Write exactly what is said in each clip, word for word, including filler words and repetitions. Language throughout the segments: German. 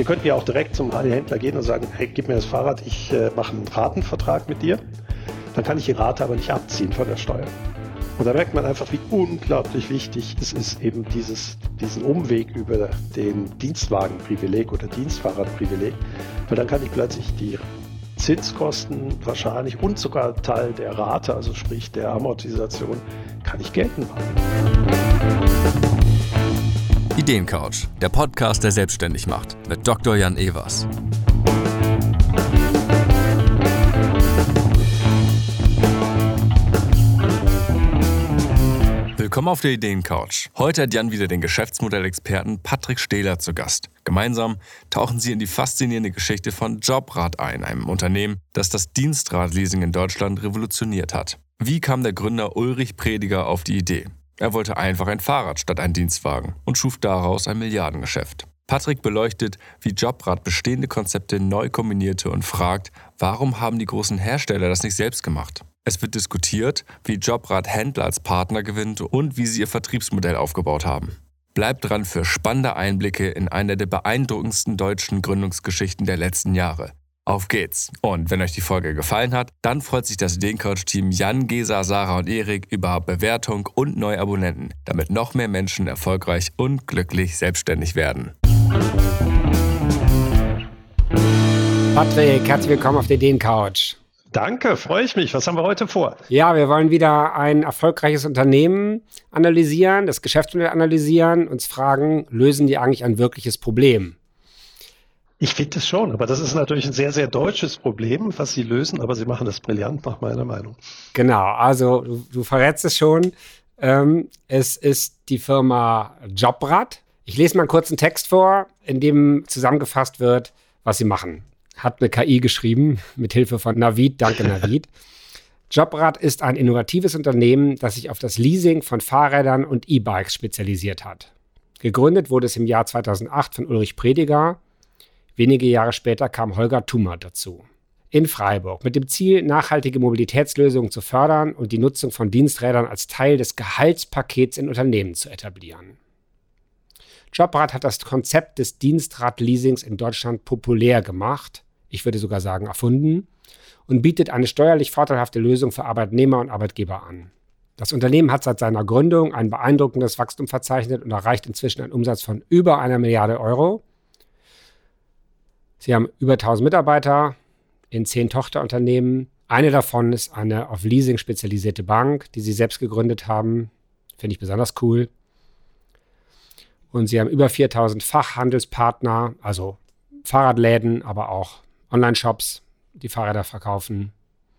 könnten ja auch direkt zum Händler gehen und sagen, hey, gib mir das Fahrrad, ich äh, mache einen Ratenvertrag mit dir. Dann kann ich die Rate aber nicht abziehen von der Steuer. Und da merkt man einfach, wie unglaublich wichtig es ist, eben dieses, diesen Umweg über den Dienstwagenprivileg oder Dienstfahrradprivileg, weil dann kann ich plötzlich die Zinskosten wahrscheinlich und sogar Teil der Rate, also sprich der Amortisation, kann ich geltend machen. Ideencouch, der Podcast, der selbstständig macht, mit Doktor Jan Evers. Willkommen auf der Ideencouch. Heute hat Jan wieder den Geschäftsmodellexperten Patrick Stehler zu Gast. Gemeinsam tauchen sie in die faszinierende Geschichte von Jobrad ein, einem Unternehmen, das das Dienstradleasing in Deutschland revolutioniert hat. Wie kam der Gründer Ulrich Prediger auf die Idee? Er wollte einfach ein Fahrrad statt ein Dienstwagen und schuf daraus ein Milliardengeschäft. Patrick beleuchtet, wie Jobrad bestehende Konzepte neu kombinierte und fragt, warum haben die großen Hersteller das nicht selbst gemacht? Es wird diskutiert, wie Jobrad Händler als Partner gewinnt und wie sie ihr Vertriebsmodell aufgebaut haben. Bleibt dran für spannende Einblicke in eine der beeindruckendsten deutschen Gründungsgeschichten der letzten Jahre. Auf geht's! Und wenn euch die Folge gefallen hat, dann freut sich das Ideencouch-Team Jan, Gesa, Sarah und Erik über Bewertung und neue Abonnenten, damit noch mehr Menschen erfolgreich und glücklich selbstständig werden. Patrick, herzlich willkommen auf der Ideencouch. Danke, freue ich mich. Was haben wir heute vor? Ja, wir wollen wieder ein erfolgreiches Unternehmen analysieren, das Geschäftsmodell analysieren, uns fragen, lösen die eigentlich ein wirkliches Problem? Ich finde es schon, aber das ist natürlich ein sehr, sehr deutsches Problem, was Sie lösen, aber Sie machen das brillant nach meiner Meinung. Genau, also du, du verrätst es schon. Ähm, es ist die Firma Jobrad. Ich lese mal einen kurzen Text vor, in dem zusammengefasst wird, was sie machen. Hat eine K I geschrieben, mit Hilfe von Navid, danke Navid. Jobrad ist ein innovatives Unternehmen, das sich auf das Leasing von Fahrrädern und E-Bikes spezialisiert hat. Gegründet wurde es im Jahr zweitausendacht von Ulrich Prediger. Wenige Jahre später kam Holger Thumer dazu. In Freiburg, mit dem Ziel, nachhaltige Mobilitätslösungen zu fördern und die Nutzung von Diensträdern als Teil des Gehaltspakets in Unternehmen zu etablieren. Jobrad hat das Konzept des Dienstradleasings in Deutschland populär gemacht, ich würde sogar sagen erfunden, und bietet eine steuerlich vorteilhafte Lösung für Arbeitnehmer und Arbeitgeber an. Das Unternehmen hat seit seiner Gründung ein beeindruckendes Wachstum verzeichnet und erreicht inzwischen einen Umsatz von über einer Milliarde Euro. Sie haben über tausend Mitarbeiter in zehn Tochterunternehmen. Eine davon ist eine auf Leasing spezialisierte Bank, die sie selbst gegründet haben. Finde ich besonders cool. Und sie haben über viertausend Fachhandelspartner, also Fahrradläden, aber auch Online-Shops, die Fahrräder verkaufen.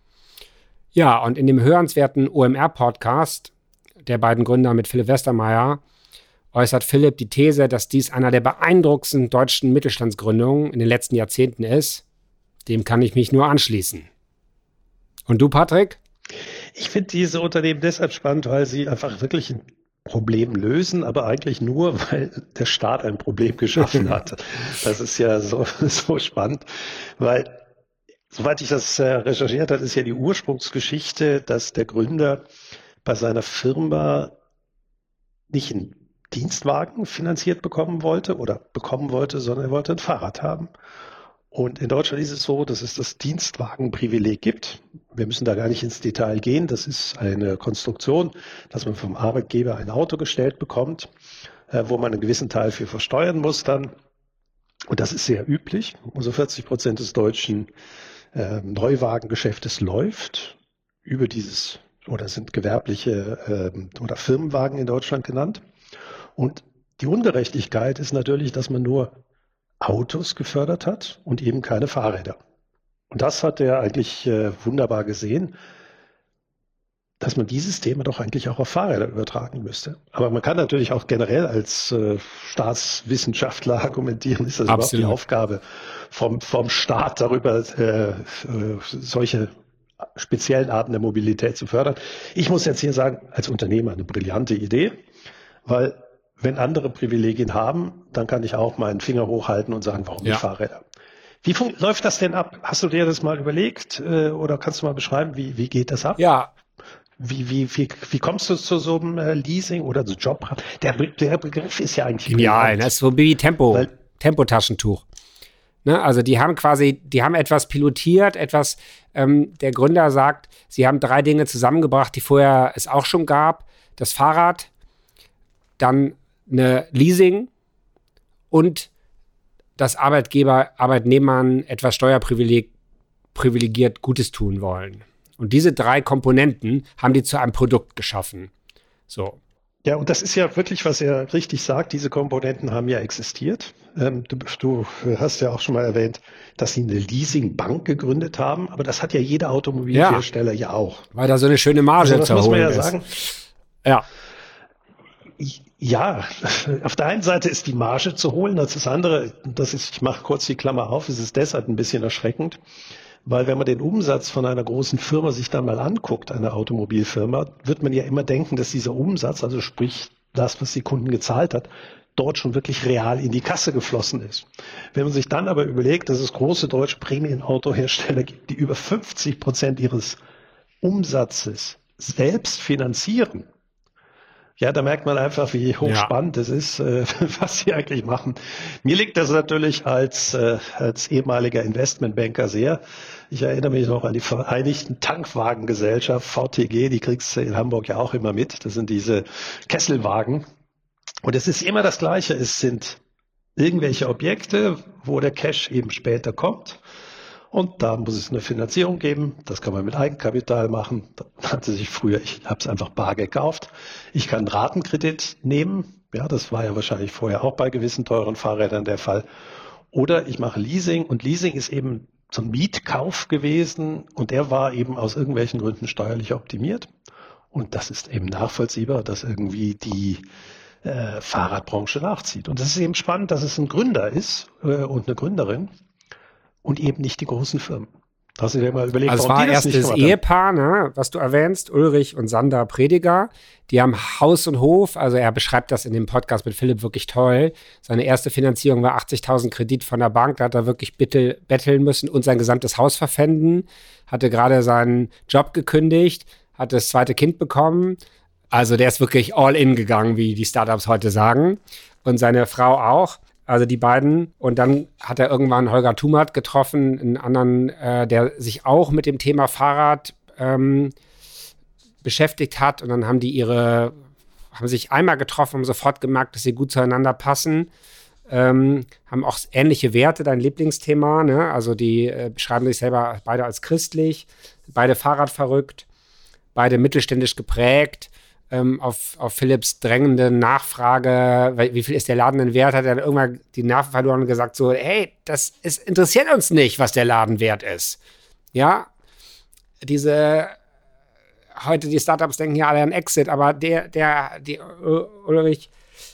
Ja, und in dem hörenswerten O M R-Podcast der beiden Gründer mit Philipp Westermeier äußert Philipp die These, dass dies einer der beeindruckendsten deutschen Mittelstandsgründungen in den letzten Jahrzehnten ist. Dem kann ich mich nur anschließen. Und du, Patrick? Ich finde diese Unternehmen deshalb spannend, weil sie einfach wirklich ein Problem lösen, aber eigentlich nur, weil der Staat ein Problem geschaffen hat. Das ist ja so, so spannend, weil, soweit ich das äh, recherchiert habe, ist ja die Ursprungsgeschichte, dass der Gründer bei seiner Firma nicht einen Dienstwagen finanziert bekommen wollte oder bekommen wollte, sondern er wollte ein Fahrrad haben. Und in Deutschland ist es so, dass es das Dienstwagenprivileg gibt. Wir müssen da gar nicht ins Detail gehen. Das ist eine Konstruktion, dass man vom Arbeitgeber ein Auto gestellt bekommt, äh, wo man einen gewissen Teil für versteuern muss dann. Und das ist sehr üblich. Also vierzig Prozent des deutschen äh, Neuwagengeschäftes läuft über dieses, oder sind gewerbliche äh, oder Firmenwagen in Deutschland genannt. Und die Ungerechtigkeit ist natürlich, dass man nur Autos gefördert hat und eben keine Fahrräder. Und das hat er eigentlich äh, wunderbar gesehen, dass man dieses Thema doch eigentlich auch auf Fahrräder übertragen müsste. Aber man kann natürlich auch generell als äh, Staatswissenschaftler argumentieren, ist das Absolut. Überhaupt die Aufgabe vom, vom Staat darüber, äh, äh, solche speziellen Arten der Mobilität zu fördern. Ich muss jetzt hier sagen, als Unternehmer eine brillante Idee, weil wenn andere Privilegien haben, dann kann ich auch meinen Finger hochhalten und sagen, warum ja. nicht Fahrräder? Wie fun- läuft das denn ab? Hast du dir das mal überlegt äh, oder kannst du mal beschreiben, wie, wie geht das ab? Ja. Wie, wie, wie, wie kommst du zu so einem äh, Leasing oder zu Jobrad? Der, der Begriff ist ja eigentlich genial, das ist so wie Tempo, Weil, Tempotaschentuch. Ne? Also die haben quasi, die haben etwas pilotiert, etwas, ähm, der Gründer sagt, sie haben drei Dinge zusammengebracht, die vorher es auch schon gab. Das Fahrrad, dann eine Leasing und dass Arbeitgeber Arbeitnehmern etwas steuerprivilegiert Gutes tun wollen. Und diese drei Komponenten haben die zu einem Produkt geschaffen. So. Ja, und das ist ja wirklich, was er richtig sagt, diese Komponenten haben ja existiert. Ähm, du, du hast ja auch schon mal erwähnt, dass sie eine Leasingbank gegründet haben, aber das hat ja jeder Automobilhersteller ja, ja auch. Weil da so eine schöne Marge also, zu holen ist. Das muss man ja sagen. Ja. Ja, auf der einen Seite ist die Marge zu holen, als das andere, das ist, ich mache kurz die Klammer auf, es ist deshalb ein bisschen erschreckend, weil wenn man den Umsatz von einer großen Firma sich dann mal anguckt, einer Automobilfirma, wird man ja immer denken, dass dieser Umsatz, also sprich das, was die Kunden gezahlt hat, dort schon wirklich real in die Kasse geflossen ist. Wenn man sich dann aber überlegt, dass es große deutsche Prämienautohersteller gibt, die über fünfzig Prozent ihres Umsatzes selbst finanzieren, ja, da merkt man einfach, wie hochspannend es ja. ist, äh, was sie eigentlich machen. Mir liegt das natürlich als, äh, als ehemaliger Investmentbanker sehr. Ich erinnere mich noch an die Vereinigten Tankwagengesellschaft, V T G, die kriegst du in Hamburg ja auch immer mit. Das sind diese Kesselwagen. Und es ist immer das Gleiche. Es sind irgendwelche Objekte, wo der Cash eben später kommt. Und da muss es eine Finanzierung geben. Das kann man mit Eigenkapital machen. Da hatte sich früher, ich habe es einfach bar gekauft. Ich kann einen Ratenkredit nehmen. Ja, das war ja wahrscheinlich vorher auch bei gewissen teuren Fahrrädern der Fall. Oder ich mache Leasing. Und Leasing ist eben so ein Mietkauf gewesen. Und der war eben aus irgendwelchen Gründen steuerlich optimiert. Und das ist eben nachvollziehbar, dass irgendwie die äh, Fahrradbranche nachzieht. Und das ist eben spannend, dass es ein Gründer ist äh, und eine Gründerin. Und eben nicht die großen Firmen. Hast du dir mal überlegt, also warum die das nicht gemacht haben? Es war erst das Ehepaar, ne, was du erwähnst, Ulrich und Sandra Prediger. Die haben Haus und Hof, also er beschreibt das in dem Podcast mit Philipp wirklich toll. Seine erste Finanzierung war achtzigtausend Kredit von der Bank, da hat er wirklich bittel, betteln müssen und sein gesamtes Haus verpfänden. Hatte gerade seinen Job gekündigt, hat das zweite Kind bekommen. Also der ist wirklich all in gegangen, wie die Startups heute sagen. Und seine Frau auch. Also die beiden. Und dann hat er irgendwann Holger Thumert getroffen, einen anderen, äh, der sich auch mit dem Thema Fahrrad ähm, beschäftigt hat. Und dann haben die ihre, haben sich einmal getroffen, haben sofort gemerkt, dass sie gut zueinander passen. Ähm, haben auch ähnliche Werte, dein Lieblingsthema. Ne? Also die äh, beschreiben sich selber beide als christlich, beide Fahrradverrückt, beide mittelständisch geprägt. Ähm, auf, auf Philipps drängende Nachfrage, wie viel ist der Laden denn wert, hat er irgendwann die Nerven verloren und gesagt so, hey, das ist, interessiert uns nicht, was der Laden wert ist. Ja, diese, heute die Startups denken ja alle an Exit, aber der, der, die Ulrich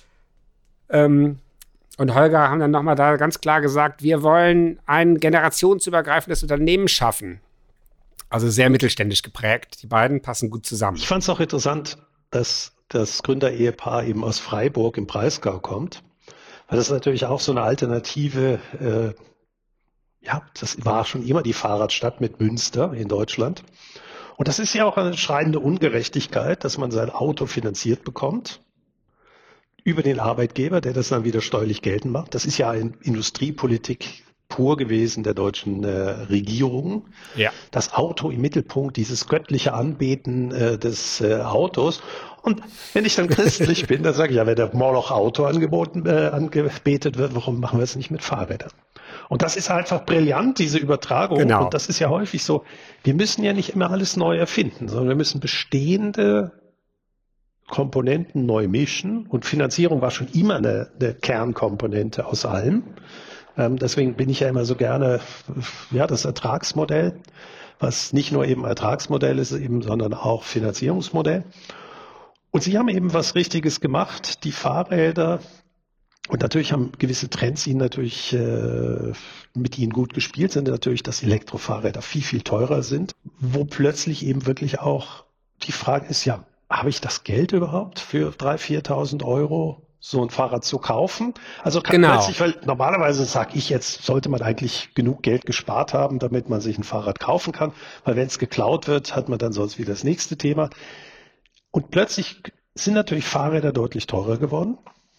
ähm, und Holger haben dann nochmal da ganz klar gesagt, wir wollen ein generationsübergreifendes Unternehmen schaffen. Also sehr mittelständisch geprägt. Die beiden passen gut zusammen. Ich fand es auch interessant, dass das Gründerehepaar eben aus Freiburg im Breisgau kommt, weil das natürlich auch so eine Alternative, äh, ja, das war schon immer die Fahrradstadt mit Münster in Deutschland. Und das ist ja auch eine schreiende Ungerechtigkeit, dass man sein Auto finanziert bekommt über den Arbeitgeber, der das dann wieder steuerlich geltend macht. Das ist ja eine Industriepolitik pur gewesen der deutschen äh, Regierung. Ja. Das Auto im Mittelpunkt, dieses göttliche Anbeten äh, des äh, Autos. Und wenn ich dann christlich bin, dann sage ich, ja, wenn der Moloch Auto angeboten, äh, angebetet wird, warum machen wir es nicht mit Fahrrädern? Und das ist einfach brillant, diese Übertragung. Genau. Und das ist ja häufig so, wir müssen ja nicht immer alles neu erfinden, sondern wir müssen bestehende Komponenten neu mischen. Und Finanzierung war schon immer eine, eine Kernkomponente aus allem. Ähm, deswegen bin ich ja immer so gerne, ja, das Ertragsmodell, was nicht nur eben Ertragsmodell ist, eben, sondern auch Finanzierungsmodell. Und sie haben eben was Richtiges gemacht, die Fahrräder. Und natürlich haben gewisse Trends ihnen natürlich äh, mit ihnen gut gespielt, sind natürlich, dass Elektrofahrräder viel, viel teurer sind, wo plötzlich eben wirklich auch die Frage ist, ja, habe ich das Geld überhaupt für dreitausend, viertausend Euro so ein Fahrrad zu kaufen? Also kann genau. plötzlich, weil normalerweise sage ich jetzt, sollte man eigentlich genug Geld gespart haben, damit man sich ein Fahrrad kaufen kann, weil wenn es geklaut wird, hat man dann sonst wieder das nächste Thema. Und plötzlich sind natürlich Fahrräder deutlich teurer geworden.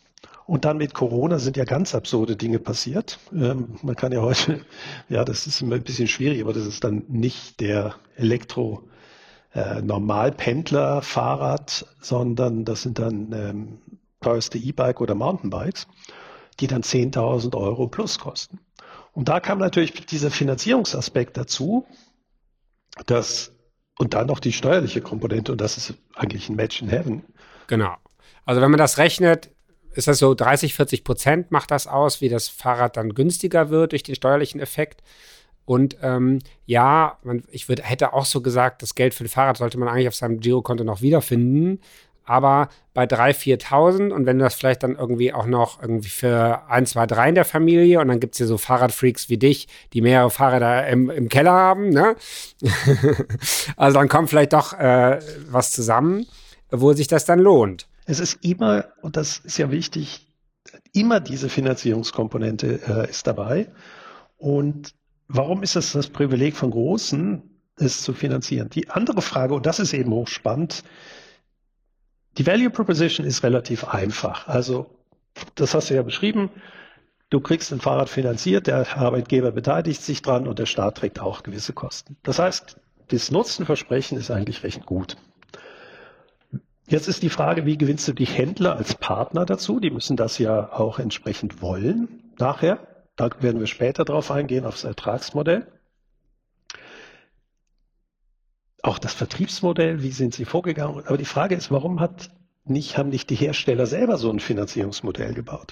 Und dann mit Corona sind ja ganz absurde Dinge passiert. Ähm, man kann ja heute, ja, das ist immer ein bisschen schwierig, aber das ist dann nicht der Elektro- Äh, Normalpendler-Fahrrad, sondern das sind dann ähm, teuerste E-Bike oder Mountainbikes, die dann zehntausend Euro plus kosten. Und da kam natürlich dieser Finanzierungsaspekt dazu, dass, und dann noch die steuerliche Komponente, und das ist eigentlich ein Match in Heaven. Genau. Also wenn man das rechnet, ist das so dreißig, vierzig Prozent macht das aus, wie das Fahrrad dann günstiger wird durch den steuerlichen Effekt. Und ähm, ja, man, ich würd, hätte auch so gesagt, das Geld für ein Fahrrad sollte man eigentlich auf seinem Girokonto noch wiederfinden. Aber bei dreitausend, viertausend und wenn du das vielleicht dann irgendwie auch noch irgendwie für ein, zwei, drei in der Familie und dann gibt es hier so Fahrradfreaks wie dich, die mehrere Fahrräder im, im Keller haben, ne? Also dann kommt vielleicht doch äh, was zusammen, wo sich das dann lohnt. Es ist immer, und das ist ja wichtig, immer diese Finanzierungskomponente äh, ist dabei. Und warum ist es das Privileg von Großen, es zu finanzieren? Die andere Frage, und das ist eben hochspannend, die Value Proposition ist relativ einfach. Also, das hast du ja beschrieben, du kriegst ein Fahrrad finanziert, der Arbeitgeber beteiligt sich dran und der Staat trägt auch gewisse Kosten. Das heißt, das Nutzenversprechen ist eigentlich recht gut. Jetzt ist die Frage, wie gewinnst du die Händler als Partner dazu? Die müssen das ja auch entsprechend wollen nachher. Da werden wir später drauf eingehen, aufs Ertragsmodell. Auch das Vertriebsmodell, wie sind sie vorgegangen? Aber die Frage ist, warum hat nicht, haben nicht die Hersteller selber so ein Finanzierungsmodell gebaut?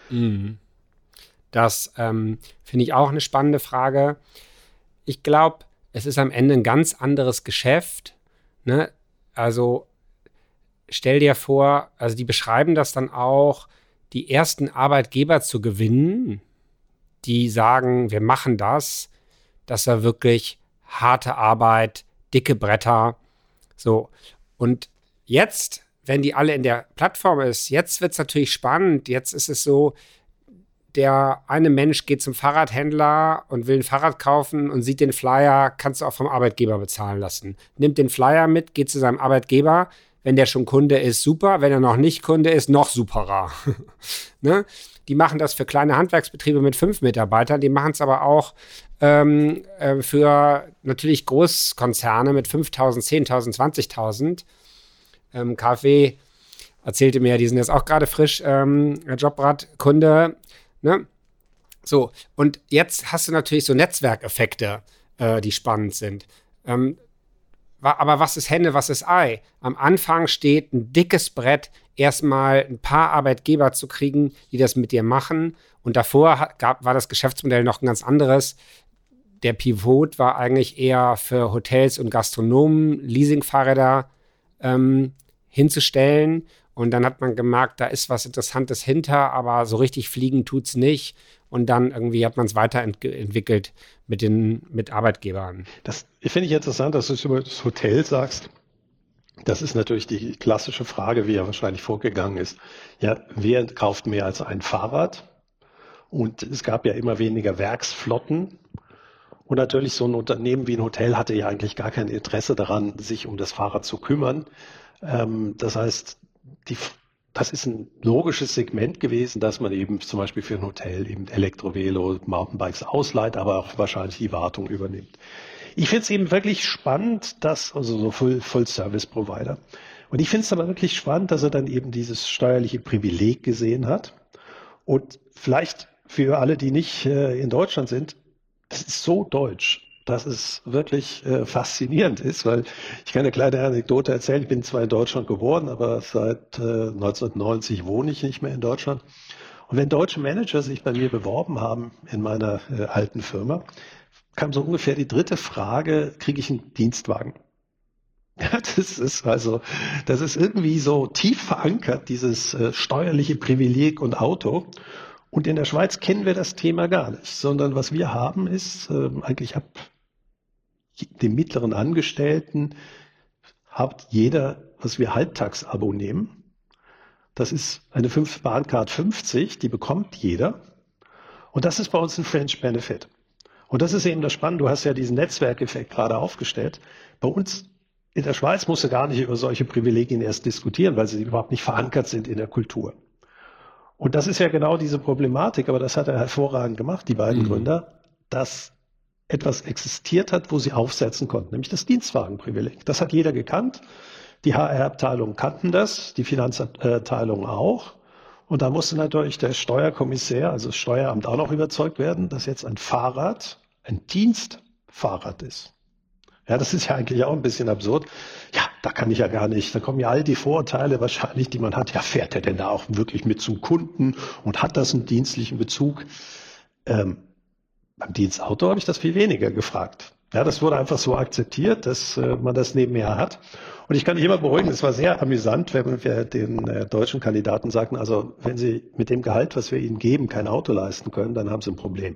Das ähm, finde ich auch eine spannende Frage. Ich glaube, es ist am Ende ein ganz anderes Geschäft. Ne? Also stell dir vor, also die beschreiben das dann auch, die ersten Arbeitgeber zu gewinnen, die sagen, wir machen das, das war wirklich harte Arbeit, dicke Bretter, so. Und jetzt, wenn die alle in der Plattform ist, jetzt wird es natürlich spannend, jetzt ist es so, der eine Mensch geht zum Fahrradhändler und will ein Fahrrad kaufen und sieht den Flyer, kannst du auch vom Arbeitgeber bezahlen lassen. Nimmt den Flyer mit, geht zu seinem Arbeitgeber, wenn der schon Kunde ist, super, wenn er noch nicht Kunde ist, noch superer. Ne? Die machen das für kleine Handwerksbetriebe mit fünf Mitarbeitern, die machen es aber auch ähm, äh, für natürlich Großkonzerne mit fünftausend, zehntausend, zwanzigtausend. Ähm, KfW erzählte mir, die sind jetzt auch gerade frisch ähm, Jobrad-Kunde. Ne? So, und jetzt hast du natürlich so Netzwerkeffekte, äh, die spannend sind. Ähm, Aber was ist Henne, was ist Ei? Am Anfang steht ein dickes Brett, erstmal ein paar Arbeitgeber zu kriegen, die das mit dir machen. Und davor gab, war das Geschäftsmodell noch ein ganz anderes. Der Pivot war eigentlich eher für Hotels und Gastronomen Leasingfahrräder ähm, hinzustellen. Und dann hat man gemerkt, da ist was Interessantes hinter, aber so richtig fliegen tut's nicht. Und dann irgendwie hat man es weiterentwickelt mit den mit Arbeitgebern. Das finde ich interessant, dass du es über das Hotel sagst. Das ist natürlich die klassische Frage, wie er wahrscheinlich vorgegangen ist. Ja, wer kauft mehr als ein Fahrrad? Und es gab ja immer weniger Werksflotten. Und natürlich so ein Unternehmen wie ein Hotel hatte ja eigentlich gar kein Interesse daran, sich um das Fahrrad zu kümmern. Ähm, das heißt, die Das ist ein logisches Segment gewesen, dass man eben zum Beispiel für ein Hotel eben Elektrovelo, Mountainbikes ausleiht, aber auch wahrscheinlich die Wartung übernimmt. Ich finde es eben wirklich spannend, dass, also so Full, Full-Service-Provider. Und ich finde es aber wirklich spannend, dass er dann eben dieses steuerliche Privileg gesehen hat. Und vielleicht für alle, die nicht äh, in Deutschland sind, das ist so deutsch, dass es wirklich äh, faszinierend ist, weil ich kann eine kleine Anekdote erzählen. Ich bin zwar in Deutschland geboren, aber seit äh, neunzehnhundertneunzig wohne ich nicht mehr in Deutschland. Und wenn deutsche Manager sich bei mir beworben haben in meiner äh, alten Firma, kam so ungefähr die dritte Frage, kriege ich einen Dienstwagen? Ja, das ist also, das ist irgendwie so tief verankert, dieses äh, steuerliche Privileg und Auto. Und in der Schweiz kennen wir das Thema gar nicht, sondern was wir haben ist, äh, eigentlich ab dem mittleren Angestellten hat jeder, was wir Halbtagsabo nehmen. Das ist eine Bahncard fünfzig, die bekommt jeder. Und das ist bei uns ein Fringe Benefit. Und das ist eben das Spannende. Du hast ja diesen Netzwerkeffekt gerade aufgestellt. Bei uns in der Schweiz musst du gar nicht über solche Privilegien erst diskutieren, weil sie überhaupt nicht verankert sind in der Kultur. Und das ist ja genau diese Problematik, aber das hat er hervorragend gemacht, die beiden mhm. Gründer, dass etwas existiert hat, wo sie aufsetzen konnten, nämlich das Dienstwagenprivileg. Das hat jeder gekannt. Die H R-Abteilungen kannten das, die Finanzabteilung auch. Und da musste natürlich der Steuerkommissär, also das Steueramt, auch noch überzeugt werden, dass jetzt ein Fahrrad ein Dienstfahrrad ist. Ja, das ist ja eigentlich auch ein bisschen absurd. Ja, da kann ich ja gar nicht. Da kommen ja all die Vorurteile wahrscheinlich, die man hat. Ja, fährt er denn da auch wirklich mit zum Kunden und hat das einen dienstlichen Bezug? Ähm, beim Dienstauto habe ich das viel weniger gefragt. Ja, das wurde einfach so akzeptiert, dass äh, man das nebenher hat. Und ich kann dich immer beruhigen, es war sehr amüsant, wenn wir den äh, deutschen Kandidaten sagten, also wenn sie mit dem Gehalt, was wir ihnen geben, kein Auto leisten können, dann haben sie ein Problem.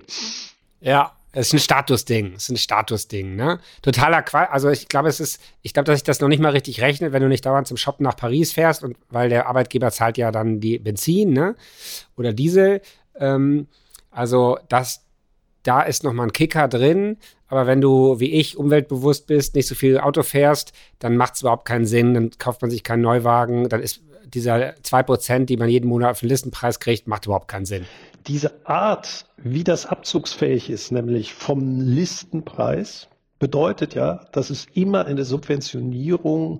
Ja. Es ist ein Statusding, es ist ein Statusding, ne? Totaler Quatsch. Also ich glaube, es ist, ich glaube, dass sich das noch nicht mal richtig rechnet, wenn du nicht dauernd zum Shoppen nach Paris fährst und weil der Arbeitgeber zahlt ja dann die Benzin, ne? Oder Diesel. Ähm, also das, da ist noch mal ein Kicker drin. Aber wenn du, wie ich, umweltbewusst bist, nicht so viel Auto fährst, dann macht es überhaupt keinen Sinn. Dann kauft man sich keinen Neuwagen. Dann ist dieser zwei Prozent, die man jeden Monat auf den Listenpreis kriegt, macht überhaupt keinen Sinn. Diese Art, wie das abzugsfähig ist, nämlich vom Listenpreis, bedeutet ja, dass es immer eine Subventionierung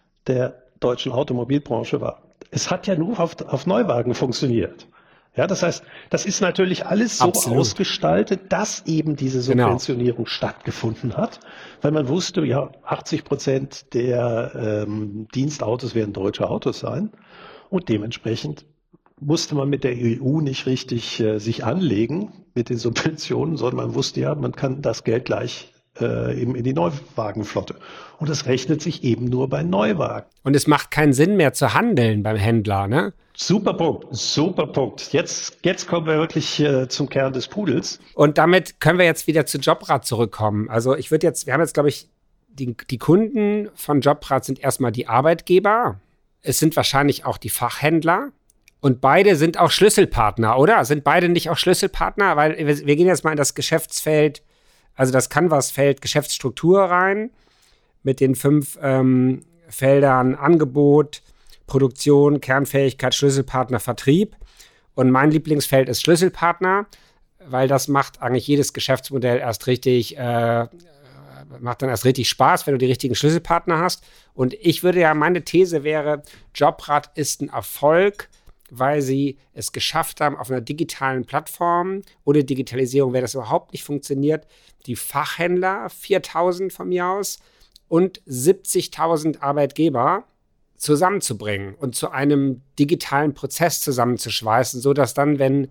der deutschen Automobilbranche war. Es hat ja nur auf, auf Neuwagen funktioniert. Ja, das heißt, das ist natürlich alles so Absolut. ausgestaltet, dass eben diese Subventionierung genau. stattgefunden hat, weil man wusste, ja, achtzig Prozent der ähm, Dienstautos werden deutsche Autos sein und dementsprechend musste man mit der E U nicht richtig äh, sich anlegen mit den Subventionen, sondern man wusste ja, man kann das Geld gleich äh, eben in die Neuwagenflotte. Und das rechnet sich eben nur bei Neuwagen. Und es macht keinen Sinn mehr zu handeln beim Händler, ne? Super Punkt, super Punkt. Jetzt, jetzt kommen wir wirklich äh, zum Kern des Pudels. Und damit können wir jetzt wieder zu Jobrad zurückkommen. Also ich würde jetzt, wir haben jetzt, glaube ich, die, die Kunden von Jobrad sind erstmal die Arbeitgeber. Es sind wahrscheinlich auch die Fachhändler. Und beide sind auch Schlüsselpartner, oder? Sind beide nicht auch Schlüsselpartner? Weil wir, wir gehen jetzt mal in das Geschäftsfeld, also das Canvas-Feld Geschäftsstruktur rein, mit den fünf ähm, Feldern Angebot, Produktion, Kernfähigkeit, Schlüsselpartner, Vertrieb. Und mein Lieblingsfeld ist Schlüsselpartner, weil das macht eigentlich jedes Geschäftsmodell erst richtig, äh, macht dann erst richtig Spaß, wenn du die richtigen Schlüsselpartner hast. Und ich würde ja, meine These wäre, Jobrad ist ein Erfolg, weil sie es geschafft haben, auf einer digitalen Plattform, ohne Digitalisierung wäre das überhaupt nicht funktioniert, die Fachhändler, viertausend von mir aus, und siebzigtausend Arbeitgeber zusammenzubringen und zu einem digitalen Prozess zusammenzuschweißen, sodass dann, wenn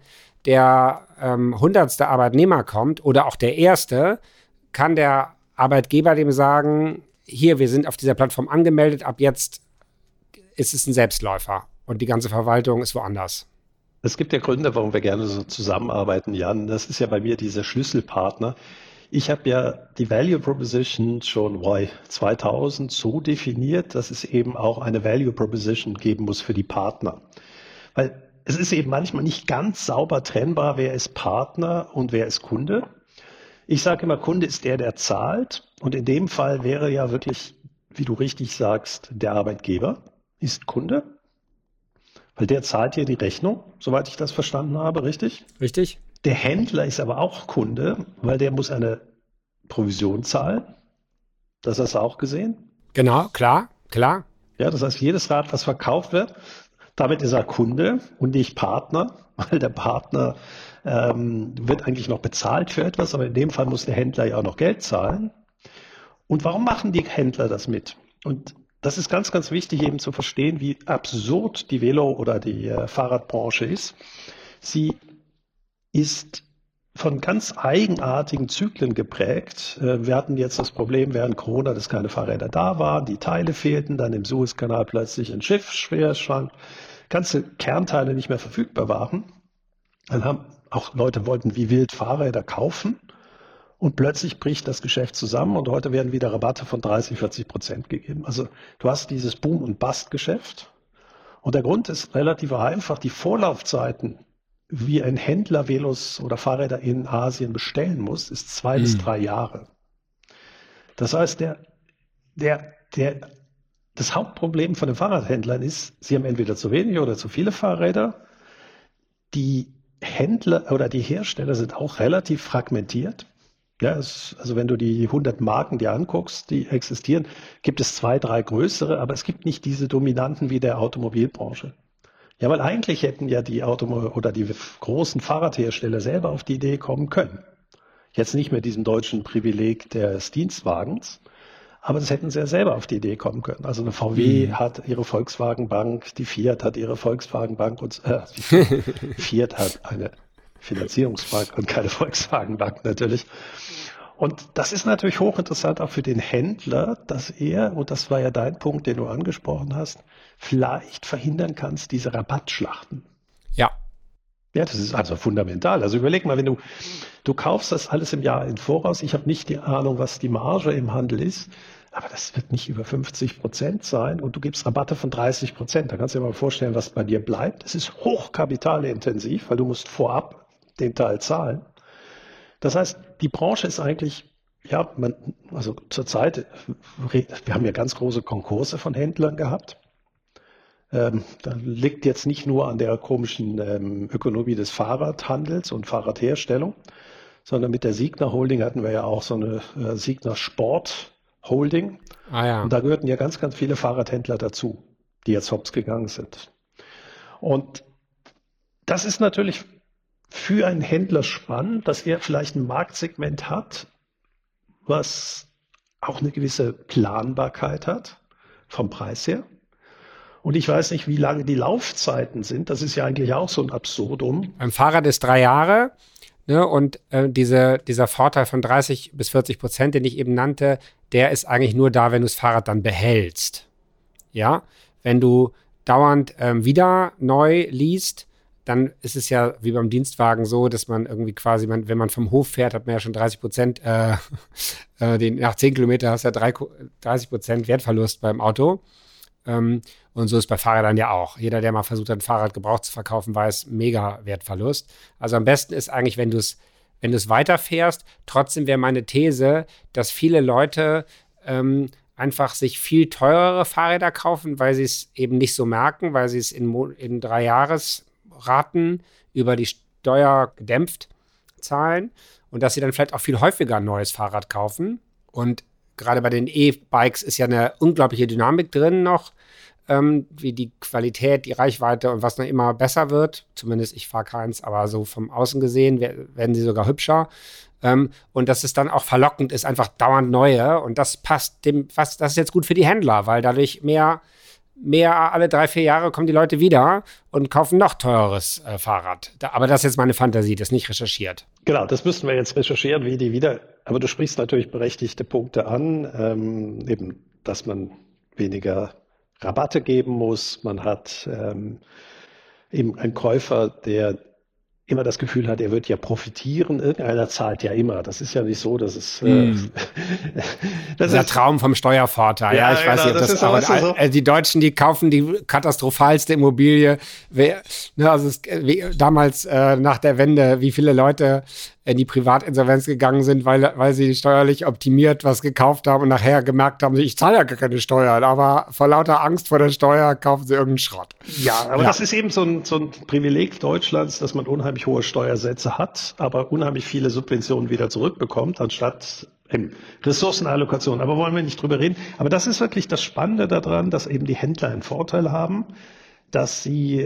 der ähm, hundertste Arbeitnehmer kommt oder auch der erste, kann der Arbeitgeber dem sagen, hier, wir sind auf dieser Plattform angemeldet, ab jetzt ist es ein Selbstläufer. Und die ganze Verwaltung ist woanders. Es gibt ja Gründe, warum wir gerne so zusammenarbeiten, Jan. Das ist ja bei mir dieser Schlüsselpartner. Ich habe ja die Value Proposition schon zweitausend so definiert, dass es eben auch eine Value Proposition geben muss für die Partner. Weil es ist eben manchmal nicht ganz sauber trennbar, wer ist Partner und wer ist Kunde. Ich sage immer, Kunde ist der, der zahlt. Und in dem Fall wäre ja wirklich, wie du richtig sagst, der Arbeitgeber ist Kunde. Weil der zahlt dir die Rechnung, soweit ich das verstanden habe, richtig? Richtig. Der Händler ist aber auch Kunde, weil der muss eine Provision zahlen. Das hast du auch gesehen? Genau, klar, klar. Ja, das heißt, jedes Rad, was verkauft wird, damit ist er Kunde und nicht Partner, weil der Partner ähm, wird eigentlich noch bezahlt für etwas, aber in dem Fall muss der Händler ja auch noch Geld zahlen. Und warum machen die Händler das mit? Und das ist ganz, ganz wichtig eben zu verstehen, wie absurd die Velo- oder die äh, Fahrradbranche ist. Sie ist von ganz eigenartigen Zyklen geprägt. Äh, wir hatten jetzt das Problem während Corona, dass keine Fahrräder da waren, die Teile fehlten, dann im Suezkanal plötzlich ein Schiff schwer schwank, ganze Kernteile nicht mehr verfügbar waren. Dann haben auch Leute wollten wie wild Fahrräder kaufen. Und plötzlich bricht das Geschäft zusammen und heute werden wieder Rabatte von dreißig, vierzig Prozent gegeben. Also du hast dieses Boom- und Bust-Geschäft. Und der Grund ist relativ einfach. Die Vorlaufzeiten, wie ein Händler Velos oder Fahrräder in Asien bestellen muss, ist zwei mhm. bis drei Jahre. Das heißt, der, der, der, das Hauptproblem von den Fahrradhändlern ist, sie haben entweder zu wenig oder zu viele Fahrräder. die Händler oder die Hersteller sind auch relativ fragmentiert. Ja, es, also wenn du die hundert Marken dir anguckst, die existieren, gibt es zwei, drei größere, aber es gibt nicht diese Dominanten wie der Automobilbranche. Ja, weil eigentlich hätten ja die Automo- oder die großen Fahrradhersteller selber auf die Idee kommen können. Jetzt nicht mit diesem deutschen Privileg des Dienstwagens, aber das hätten sie ja selber auf die Idee kommen können. Also eine V W Mhm. hat ihre Volkswagen-Bank, die Fiat hat ihre Volkswagen-Bank und äh, die Fiat hat eine Finanzierungsbank und keine Volkswagen-Bank natürlich. Und das ist natürlich hochinteressant auch für den Händler, dass er, und das war ja dein Punkt, den du angesprochen hast, vielleicht verhindern kannst, diese Rabattschlachten. Ja, Ja, das ist also fundamental. Also überleg mal, wenn du, du kaufst das alles im Jahr im Voraus. Ich habe nicht die Ahnung, was die Marge im Handel ist, aber das wird nicht über fünfzig Prozent sein und du gibst Rabatte von dreißig Prozent. Da kannst du dir mal vorstellen, was bei dir bleibt. Es ist hochkapitalintensiv, weil du musst vorab den Teil zahlen. Das heißt, die Branche ist eigentlich, ja, man, also zurzeit, wir haben ja ganz große Konkurse von Händlern gehabt. Ähm, das liegt jetzt nicht nur an der komischen ähm, Ökonomie des Fahrradhandels und Fahrradherstellung, sondern mit der Signa Holding hatten wir ja auch so eine äh, Signa Sport Holding. ah ja. Und da gehörten ja ganz, ganz viele Fahrradhändler dazu, die jetzt hops gegangen sind. Und das ist natürlich für einen Händler spannend, dass er vielleicht ein Marktsegment hat, was auch eine gewisse Planbarkeit hat vom Preis her. Und ich weiß nicht, wie lange die Laufzeiten sind. Das ist ja eigentlich auch so ein Absurdum. Beim Fahrrad ist drei Jahre, ne, und äh, diese, dieser Vorteil von dreißig bis vierzig Prozent, den ich eben nannte, der ist eigentlich nur da, wenn du das Fahrrad dann behältst. Ja, wenn du dauernd ähm, wieder neu liest, dann ist es ja wie beim Dienstwagen so, dass man irgendwie quasi, man, wenn man vom Hof fährt, hat man ja schon dreißig Prozent, äh, äh, den, nach zehn Kilometern hast du ja dreißig Prozent Wertverlust beim Auto. Ähm, und so ist bei Fahrrädern ja auch. Jeder, der mal versucht hat, ein Fahrrad gebraucht zu verkaufen, weiß, mega Wertverlust. Also am besten ist eigentlich, wenn du es wenn du es weiterfährst. Trotzdem wäre meine These, dass viele Leute ähm, einfach sich viel teurere Fahrräder kaufen, weil sie es eben nicht so merken, weil sie es in, Mo- in drei Jahresraten über die Steuer gedämpft zahlen und dass sie dann vielleicht auch viel häufiger ein neues Fahrrad kaufen. Und gerade bei den E-Bikes ist ja eine unglaubliche Dynamik drin noch, ähm, wie die Qualität, die Reichweite und was noch immer besser wird. Zumindest ich fahre keins, aber so vom Außen gesehen werden sie sogar hübscher. Ähm, und dass es dann auch verlockend ist, einfach dauernd neue. Und das passt dem, was, das ist jetzt gut für die Händler, weil dadurch mehr, mehr alle drei, vier Jahre kommen die Leute wieder und kaufen noch teureres äh, Fahrrad. Da, aber das ist jetzt meine Fantasie, das ist nicht recherchiert. Genau, das müssten wir jetzt recherchieren, wie die wieder, aber du sprichst natürlich berechtigte Punkte an, ähm, eben, dass man weniger Rabatte geben muss. Man hat ähm, eben einen Käufer, der immer das Gefühl hat, er wird ja profitieren. Irgendeiner zahlt ja immer. Das ist ja nicht so, dass es. Äh, Mm. das Der ist, Traum vom Steuervorteil. Ja, Ja, ich weiß genau, nicht, ob das das, ist so, aber weißt du, so. äh, die Deutschen, die kaufen die katastrophalste Immobilie. Wer, ne, also es, wie, damals äh, nach der Wende, wie viele Leute in die Privatinsolvenz gegangen sind, weil, weil sie steuerlich optimiert was gekauft haben und nachher gemerkt haben, ich zahle ja gar keine Steuern, aber vor lauter Angst vor der Steuer kaufen sie irgendeinen Schrott. Ja, aber Ja. das ist eben so ein, so ein Privileg Deutschlands, dass man unheimlich hohe Steuersätze hat, aber unheimlich viele Subventionen wieder zurückbekommt, anstatt eben Ressourcenallokation. Aber wollen wir nicht drüber reden. Aber das ist wirklich das Spannende daran, dass eben die Händler einen Vorteil haben, dass sie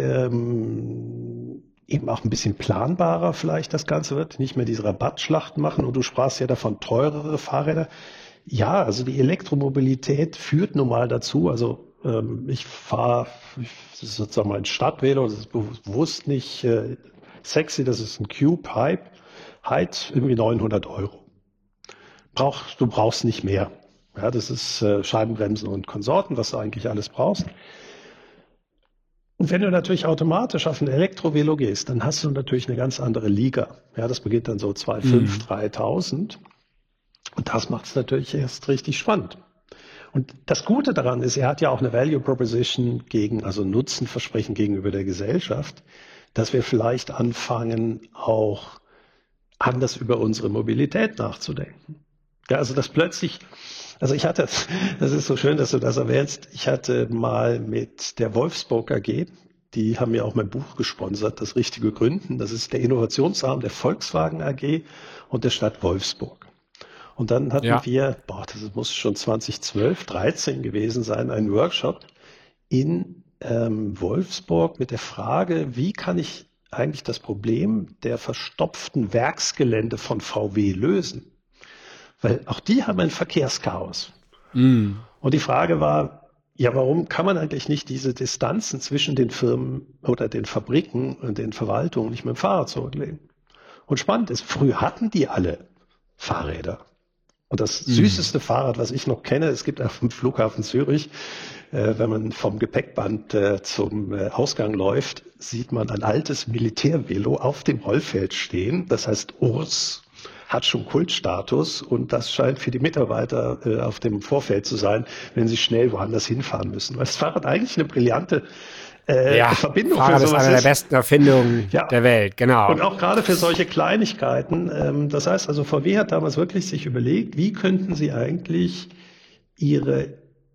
ähm, eben auch ein bisschen planbarer vielleicht das Ganze wird, nicht mehr diese Rabattschlachten machen. Und du sprachst ja davon teurere Fahrräder. Ja, also die Elektromobilität führt nun mal dazu. Also ähm, ich fahre sozusagen mein Stadtvelo, das ist bewusst nicht äh, sexy, das ist ein Cube Hype, Height irgendwie neunhundert Euro. Brauch, du brauchst nicht mehr. Ja, das ist äh, Scheibenbremsen und Konsorten, was du eigentlich alles brauchst. Und wenn du natürlich automatisch auf ein Elektrovelo gehst, dann hast du natürlich eine ganz andere Liga. Ja, das beginnt dann so zweitausendfünfhundert, Mhm. dreitausend. Und das macht es natürlich erst richtig spannend. Und das Gute daran ist, er hat ja auch eine Value Proposition gegen, also Nutzenversprechen gegenüber der Gesellschaft, dass wir vielleicht anfangen, auch anders über unsere Mobilität nachzudenken. Ja, also das plötzlich, also ich hatte, das ist so schön, dass du das erwähnst, ich hatte mal mit der Wolfsburg A G, die haben ja auch mein Buch gesponsert, Das richtige Gründen. Das ist der Innovationsarm der Volkswagen A G und der Stadt Wolfsburg. Und dann hatten Ja. wir, boah, das muss schon zwanzig zwölf, dreizehn gewesen sein, einen Workshop in ähm, Wolfsburg mit der Frage, wie kann ich eigentlich das Problem der verstopften Werksgelände von V W lösen? Weil auch die haben ein Verkehrschaos. Mm. Und die Frage war, ja, warum kann man eigentlich nicht diese Distanzen zwischen den Firmen oder den Fabriken und den Verwaltungen nicht mit dem Fahrrad zurücklegen? Und spannend ist, früher hatten die alle Fahrräder. Und das Mhm. süßeste Fahrrad, was ich noch kenne, es gibt auf dem Flughafen Zürich, äh, wenn man vom Gepäckband äh, zum äh, Ausgang läuft, sieht man ein altes Militärvelo auf dem Rollfeld stehen. Das heißt Urs, hat schon Kultstatus und das scheint für die Mitarbeiter äh, auf dem Vorfeld zu sein, wenn sie schnell woanders hinfahren müssen. Weil das Fahrrad eigentlich eine brillante äh, Ja, Verbindung Fahrrad für ist sowas eine ist. der besten Erfindungen Ja. der Welt, genau. Und auch gerade für solche Kleinigkeiten. Ähm, das heißt also, V W hat damals wirklich sich überlegt, wie könnten sie eigentlich ihre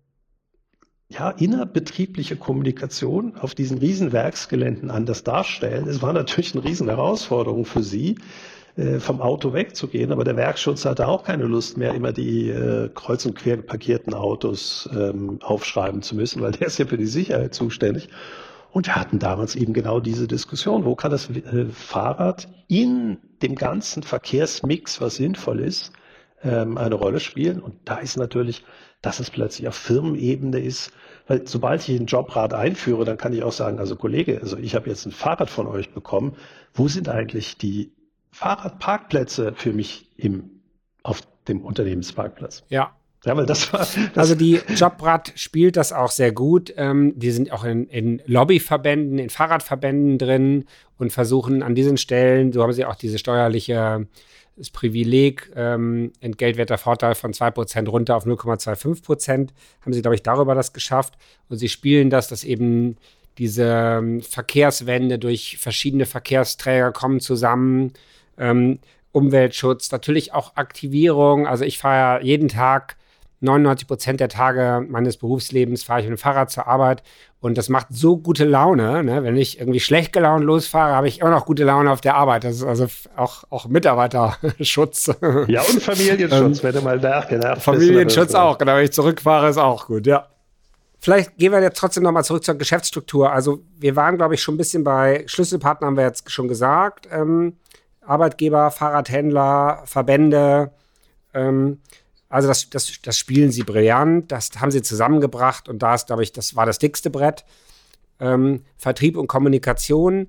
ja, innerbetriebliche Kommunikation auf diesen riesen Werksgeländen anders darstellen. Es war natürlich eine riesen Herausforderung für sie, äh, vom Auto wegzugehen, aber der Werkschutz hatte auch keine Lust mehr, immer die äh, kreuz und quer parkierten Autos ähm, aufschreiben zu müssen, weil der ist ja für die Sicherheit zuständig. Und wir hatten damals eben genau diese Diskussion, wo kann das äh, Fahrrad in dem ganzen Verkehrsmix, was sinnvoll ist, ähm, eine Rolle spielen. Und da ist natürlich, dass es plötzlich auf Firmenebene ist, weil sobald ich ein Jobrad einführe, dann kann ich auch sagen, also Kollege, also ich habe jetzt ein Fahrrad von euch bekommen, wo sind eigentlich die Fahrradparkplätze für mich im, auf dem Unternehmensparkplatz? Ja. Ja, weil das war, das Also die Jobrad spielt das auch sehr gut. Ähm, die sind auch in, in Lobbyverbänden, in Fahrradverbänden drin und versuchen an diesen Stellen, so haben sie auch diese steuerliche das Privileg, ähm, entgeltwerter Vorteil von zwei Prozent runter auf null Komma fünfundzwanzig Prozent, haben sie, glaube ich, darüber das geschafft. Und sie spielen das, dass eben diese ähm, Verkehrswende durch verschiedene Verkehrsträger kommen zusammen, ähm, Umweltschutz, natürlich auch Aktivierung. Also ich fahre ja jeden Tag, neunundneunzig Prozent der Tage meines Berufslebens fahre ich mit dem Fahrrad zur Arbeit und das macht so gute Laune, ne? Wenn ich irgendwie schlecht gelaunt losfahre, habe ich immer noch gute Laune auf der Arbeit. Das ist also auch, auch Mitarbeiterschutz. Ja, und Familienschutz, ähm, wenn du mal nachgedacht Familienschutz auch, genau, wenn ich zurückfahre, ist auch gut, ja. Vielleicht gehen wir jetzt trotzdem nochmal zurück zur Geschäftsstruktur. Also wir waren, glaube ich, schon ein bisschen bei Schlüsselpartner, haben wir jetzt schon gesagt. Ähm, Arbeitgeber, Fahrradhändler, Verbände, ähm, also das, das, das spielen sie brillant, das haben sie zusammengebracht und da ist, glaube ich, das war das dickste Brett. Ähm, Vertrieb und Kommunikation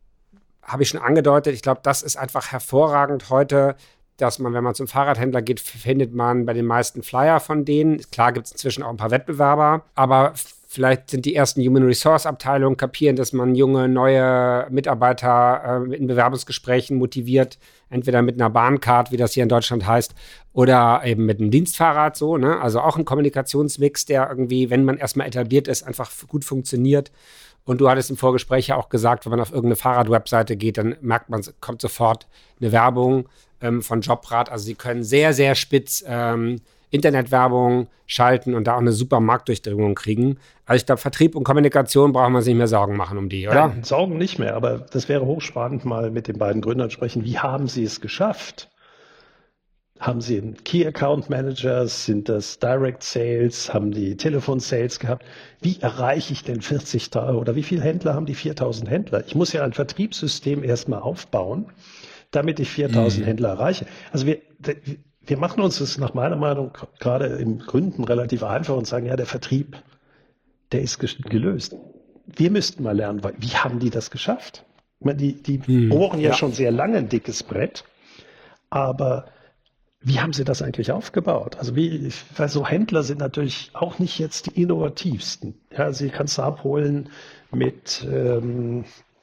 habe ich schon angedeutet. Ich glaube, das ist einfach hervorragend heute, dass man, wenn man zum Fahrradhändler geht, findet man bei den meisten Flyer von denen. Klar gibt es inzwischen auch ein paar Wettbewerber, aber vielleicht sind die ersten Human Resource Abteilungen kapieren, dass man junge, neue Mitarbeiter äh, in Bewerbungsgesprächen motiviert, entweder mit einer Bahncard, wie das hier in Deutschland heißt, oder eben mit einem Dienstfahrrad so, ne? Also auch ein Kommunikationsmix, der irgendwie, wenn man erstmal etabliert ist, einfach gut funktioniert. Und du hattest im Vorgespräch ja auch gesagt, wenn man auf irgendeine Fahrrad-Webseite geht, dann merkt man, kommt sofort eine Werbung ähm, von Jobrad. Also sie können sehr, sehr spitz ähm, Internetwerbung schalten und da auch eine super Marktdurchdringung kriegen. Also ich glaube, Vertrieb und Kommunikation brauchen wir uns nicht mehr Sorgen machen um die, oder? Ja, Sorgen nicht mehr, aber das wäre hochspannend, mal mit den beiden Gründern sprechen. Wie haben sie es geschafft? Haben sie einen Key Account Manager? Sind das Direct Sales? Haben die Telefon Sales gehabt? Wie erreiche ich denn vierzigtausend oder wie viele Händler haben die viertausend Händler? Ich muss ja ein Vertriebssystem erstmal aufbauen, damit ich viertausend mhm. Händler erreiche. Also wir, wir machen uns das nach meiner Meinung gerade im Gründen relativ einfach und sagen, ja, der Vertrieb, der ist gelöst. Wir müssten mal lernen, wie haben die das geschafft? Ich meine, die, die hm, bohren ja, ja schon sehr lange ein dickes Brett, aber wie haben sie das eigentlich aufgebaut? Also wie, weil so Händler sind natürlich auch nicht jetzt die innovativsten. Ja, sie kannst du abholen mit, ähm,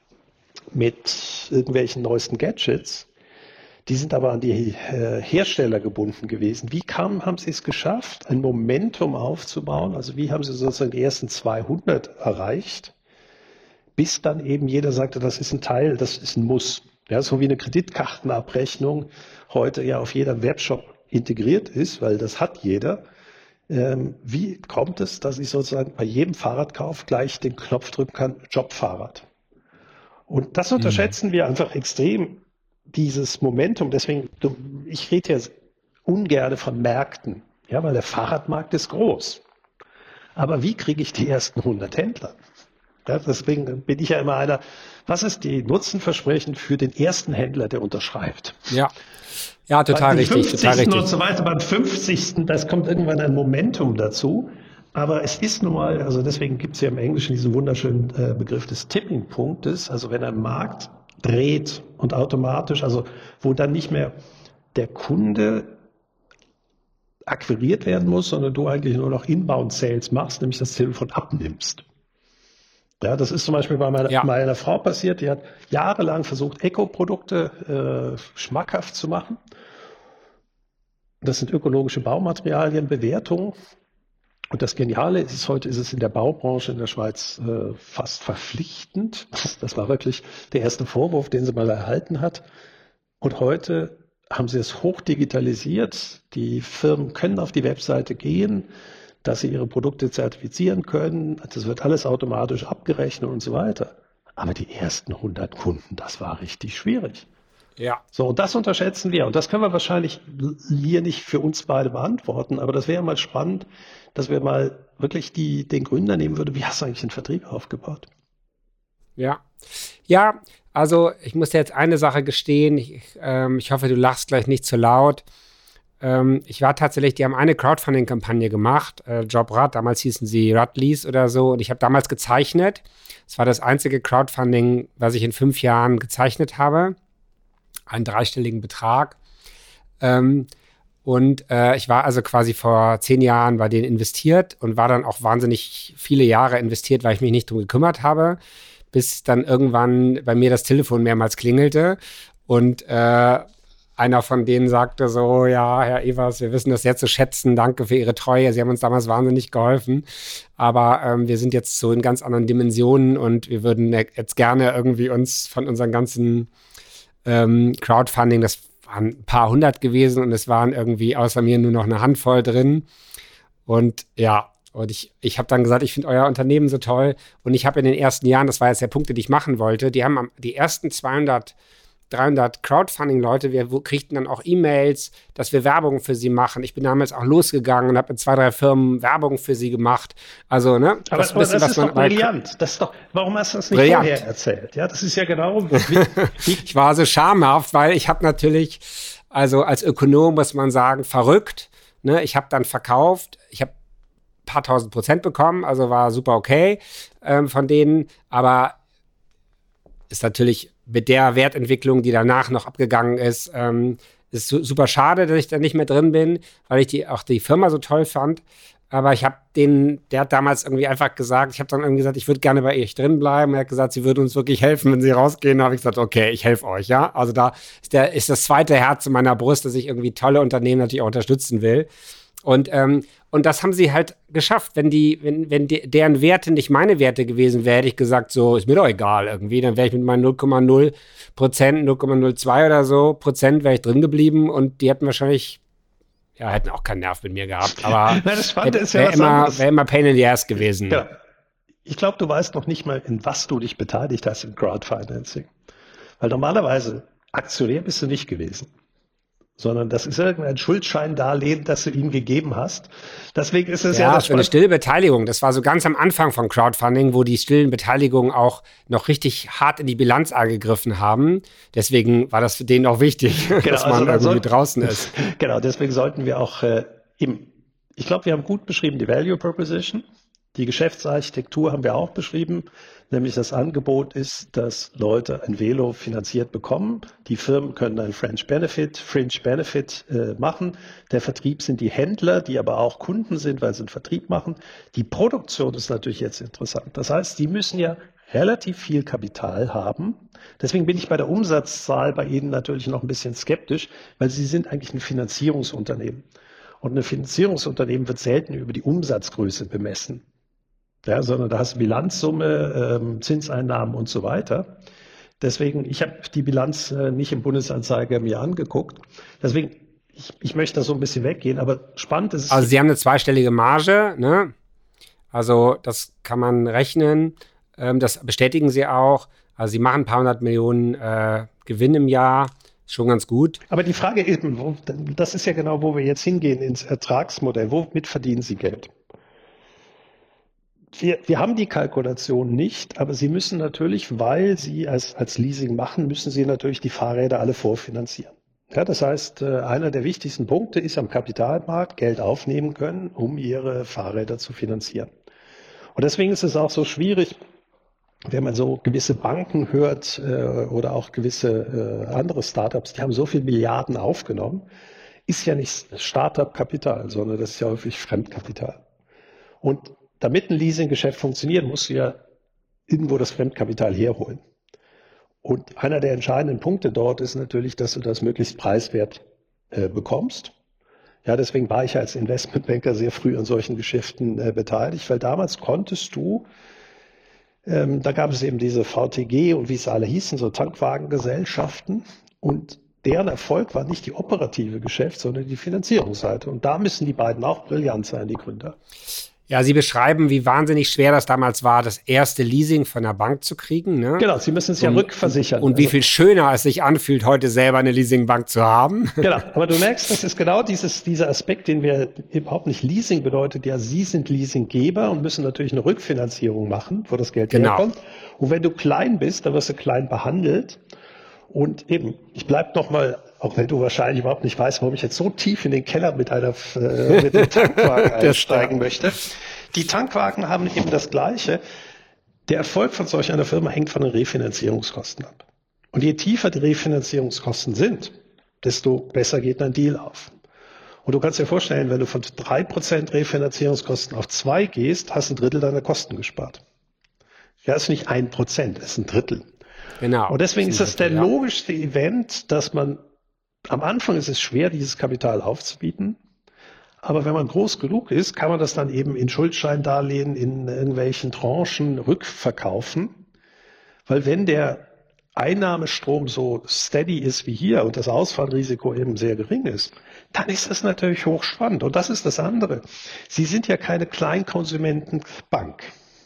mit irgendwelchen neuesten Gadgets. Die sind aber an die äh, Hersteller gebunden gewesen. Wie kam, haben sie es geschafft, ein Momentum aufzubauen? Also wie haben sie sozusagen die ersten zweihundert erreicht, bis dann eben jeder sagte, das ist ein Teil, das ist ein Muss. Ja, so wie eine Kreditkartenabrechnung heute ja auf jedem Webshop integriert ist, weil das hat jeder. ähm, wie kommt es, dass ich sozusagen bei jedem Fahrradkauf gleich den Knopf drücken kann, Jobfahrrad? Und das unterschätzen wir einfach extrem, dieses Momentum. Deswegen, du, ich rede ja ungern von Märkten, ja, weil der Fahrradmarkt ist groß. Aber wie kriege ich die ersten hundert Händler? Ja, deswegen bin ich ja immer einer, was ist die Nutzenversprechen für den ersten Händler, der unterschreibt? Ja, ja, total richtig, total richtig. Und so weiter, beim fünfzigsten, das kommt irgendwann ein Momentum dazu. Aber es ist nun mal, also deswegen gibt es ja im Englischen diesen wunderschönen äh, Begriff des Tipping-Punktes, also wenn ein Markt dreht und automatisch, also wo dann nicht mehr der Kunde akquiriert werden muss, sondern du eigentlich nur noch Inbound-Sales machst, nämlich das Telefon abnimmst. Ja, das ist zum Beispiel bei meiner, ja. meiner Frau passiert, die hat jahrelang versucht, Eco-Produkte äh, schmackhaft zu machen. Das sind ökologische Baumaterialien, Bewertungen. Und das Geniale ist, heute ist es in der Baubranche in der Schweiz äh, fast verpflichtend. Das war wirklich der erste Vorwurf, den sie mal erhalten hat. Und heute haben sie es hochdigitalisiert. Die Firmen können auf die Webseite gehen, dass sie ihre Produkte zertifizieren können. Das wird alles automatisch abgerechnet und so weiter. Aber die ersten hundert Kunden, das war richtig schwierig. Ja. So, und das unterschätzen wir. Und das können wir wahrscheinlich hier nicht für uns beide beantworten. Aber das wäre mal spannend, dass wir mal wirklich die, den Gründer nehmen würden. Wie hast du eigentlich den Vertrieb aufgebaut? Ja. Ja, also ich muss dir jetzt eine Sache gestehen. Ich, ähm, ich hoffe, du lachst gleich nicht zu laut. Ähm, ich war tatsächlich, die haben eine Crowdfunding-Kampagne gemacht, äh, Jobrad, damals hießen sie Radlease oder so. Und ich habe damals gezeichnet. Es war das einzige Crowdfunding, was ich in fünf Jahren gezeichnet habe. Einen dreistelligen Betrag. Ähm, und äh, ich war also quasi vor zehn Jahren bei denen investiert und war dann auch wahnsinnig viele Jahre investiert, weil ich mich nicht drum gekümmert habe, bis dann irgendwann bei mir das Telefon mehrmals klingelte und äh, einer von denen sagte so, ja, Herr Evers, wir wissen das sehr zu schätzen, danke für Ihre Treue, Sie haben uns damals wahnsinnig geholfen, aber ähm, wir sind jetzt so in ganz anderen Dimensionen und wir würden jetzt gerne irgendwie uns von unseren ganzen ähm, Crowdfunding, das waren ein paar hundert gewesen und es waren irgendwie außer mir nur noch eine Handvoll drin und ja, und ich, ich habe dann gesagt, ich finde euer Unternehmen so toll und ich habe in den ersten Jahren, das war jetzt der Punkt, den ich machen wollte, die haben am, die ersten zweihundert, dreihundert Crowdfunding-Leute, wir kriegten dann auch E-Mails, dass wir Werbung für sie machen. Ich bin damals auch losgegangen und habe mit zwei, drei Firmen Werbung für sie gemacht. Also, ne? Aber das, aber bisschen, das ist was doch man, brillant. Das ist doch, warum hast du das nicht brillant. vorher erzählt? Ja, das ist ja genau... Ich war so schamhaft, weil ich habe natürlich, also als Ökonom muss man sagen, verrückt. Ne? Ich habe dann verkauft, ich habe ein paar tausend Prozent bekommen, also war super okay ähm, von denen, aber ist natürlich mit der Wertentwicklung, die danach noch abgegangen ist, ähm, ist su- super schade, dass ich da nicht mehr drin bin, weil ich die, auch die Firma so toll fand. Aber ich habe den, der hat damals irgendwie einfach gesagt, ich habe dann irgendwie gesagt, ich würde gerne bei euch drin bleiben. Er hat gesagt, sie würde uns wirklich helfen, wenn sie rausgehen. Da habe ich gesagt, okay, ich helfe euch, ja. Also da ist, der, ist das zweite Herz in meiner Brust, dass ich irgendwie tolle Unternehmen natürlich auch unterstützen will. Und, ähm, und das haben sie halt geschafft. Wenn die, wenn, wenn die, deren Werte nicht meine Werte gewesen wäre, hätte ich gesagt, so, ist mir doch egal irgendwie. Dann wäre ich mit meinen null Komma null Prozent, null Komma null zwei oder so Prozent wäre ich drin geblieben und die hätten wahrscheinlich, ja, hätten auch keinen Nerv mit mir gehabt. Aber Na, das Spannende ist ja wäre was immer, anderes. wär immer Pain in the Ass gewesen. Ja. Ich glaube, du weißt noch nicht mal, in was du dich beteiligt hast im Crowdfinancing. Weil normalerweise Aktionär bist du nicht gewesen, sondern das ist irgendein Schuldscheindarlehen, das du ihm gegeben hast. Deswegen ist es ja, ja das für eine stille Beteiligung. Das war so ganz am Anfang von Crowdfunding, wo die stillen Beteiligungen auch noch richtig hart in die Bilanz angegriffen haben. Deswegen war das für den auch wichtig, genau, dass man also irgendwie soll, draußen ist. Genau, deswegen sollten wir auch äh, im, ich glaube, wir haben gut beschrieben die Value Proposition. Die Geschäftsarchitektur haben wir auch beschrieben, nämlich das Angebot ist, dass Leute ein Velo finanziert bekommen. Die Firmen können ein Fringe Benefit, Fringe Benefit äh, machen. Der Vertrieb sind die Händler, die aber auch Kunden sind, weil sie einen Vertrieb machen. Die Produktion ist natürlich jetzt interessant. Das heißt, die müssen ja relativ viel Kapital haben. Deswegen bin ich bei der Umsatzzahl bei Ihnen natürlich noch ein bisschen skeptisch, weil Sie sind eigentlich ein Finanzierungsunternehmen. Und ein Finanzierungsunternehmen wird selten über die Umsatzgröße bemessen. Ja, sondern da hast du Bilanzsumme, ähm, Zinseinnahmen und so weiter. Deswegen, ich habe die Bilanz äh, nicht im Bundesanzeiger mir angeguckt. Deswegen, ich, ich möchte da so ein bisschen weggehen, aber spannend ist es. Also Sie haben eine zweistellige Marge, ne? Also das kann man rechnen. Ähm, das bestätigen Sie auch. Also Sie machen ein paar hundert Millionen äh, Gewinn im Jahr. Schon ganz gut. Aber die Frage eben, wo, das ist ja genau, wo wir jetzt hingehen ins Ertragsmodell. Womit verdienen Sie Geld? Wir, wir haben die Kalkulation nicht, aber Sie müssen natürlich, weil Sie als, als Leasing machen, müssen Sie natürlich die Fahrräder alle vorfinanzieren. Ja, das heißt, einer der wichtigsten Punkte ist am Kapitalmarkt Geld aufnehmen können, um Ihre Fahrräder zu finanzieren. Und deswegen ist es auch so schwierig, wenn man so gewisse Banken hört äh, oder auch gewisse äh, andere Startups, die haben so viele Milliarden aufgenommen, ist ja nicht Startup-Kapital, sondern das ist ja häufig Fremdkapital. Und damit ein Leasinggeschäft funktioniert, musst du ja irgendwo das Fremdkapital herholen. Und einer der entscheidenden Punkte dort ist natürlich, dass du das möglichst preiswert äh, bekommst. Ja, deswegen war ich als Investmentbanker sehr früh an solchen Geschäften äh, beteiligt, weil damals konntest du Ähm, da gab es eben diese V T G und wie es alle hießen, so Tankwagengesellschaften. Und deren Erfolg war nicht die operative Geschäft, sondern die Finanzierungsseite. Und da müssen die beiden auch brillant sein, die Gründer. Ja, Sie beschreiben, wie wahnsinnig schwer das damals war, das erste Leasing von der Bank zu kriegen. Ne? Genau, Sie müssen es ja und, rückversichern. Und wie viel schöner es sich anfühlt, heute selber eine Leasingbank zu haben. Genau, aber du merkst, das ist genau dieses, dieser Aspekt, den wir überhaupt nicht Leasing bedeutet. Ja, Sie sind Leasinggeber und müssen natürlich eine Rückfinanzierung machen, wo das Geld genau. herkommt. Und wenn du klein bist, dann wirst du klein behandelt. Und eben, ich bleib noch mal, auch wenn du wahrscheinlich überhaupt nicht weißt, warum ich jetzt so tief in den Keller mit einer äh, mit dem Tankwagen einsteigen möchte. Die Tankwagen haben eben das Gleiche. Der Erfolg von solch einer Firma hängt von den Refinanzierungskosten ab. Und je tiefer die Refinanzierungskosten sind, desto besser geht ein Deal auf. Und du kannst dir vorstellen, wenn du von drei Prozent Refinanzierungskosten auf zwei gehst, hast ein Drittel deiner Kosten gespart. Ja, ist nicht ein Prozent, ist ein Drittel. Genau. Und deswegen ist das der ja. logischste Event, dass man, am Anfang ist es schwer, dieses Kapital aufzubieten. Aber wenn man groß genug ist, kann man das dann eben in Schuldscheindarlehen in irgendwelchen Tranchen rückverkaufen. Weil wenn der Einnahmestrom so steady ist wie hier und das Ausfallrisiko eben sehr gering ist, dann ist das natürlich hochspannend. Und das ist das andere. Sie sind ja keine Kleinkonsumentenbank,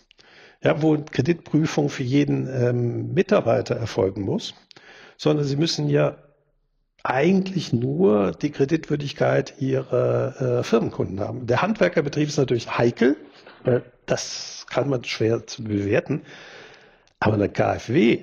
ja, wo Kreditprüfung für jeden ähm, Mitarbeiter erfolgen muss, sondern Sie müssen ja eigentlich nur die Kreditwürdigkeit ihrer äh, Firmenkunden haben. Der Handwerkerbetrieb ist natürlich heikel, äh, das kann man schwer zu bewerten, aber eine K f W,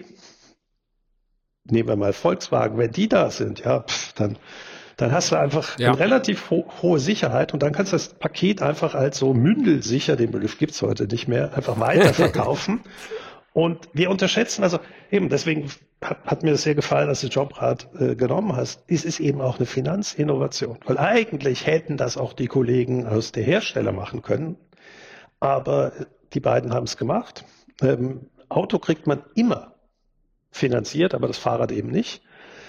nehmen wir mal Volkswagen, wenn die da sind, ja, pff, dann, dann hast du einfach ja. eine relativ ho- hohe Sicherheit und dann kannst du das Paket einfach als so mündelsicher, den Begriff gibt es heute nicht mehr, einfach weiterverkaufen. Und wir unterschätzen, also eben, deswegen hat, hat mir das sehr gefallen, dass du Jobrad äh, genommen hast. Es ist eben auch eine Finanzinnovation, weil eigentlich hätten das auch die Kollegen aus der Hersteller machen können, aber die beiden haben es gemacht. Ähm, Auto kriegt man immer finanziert, aber das Fahrrad eben nicht.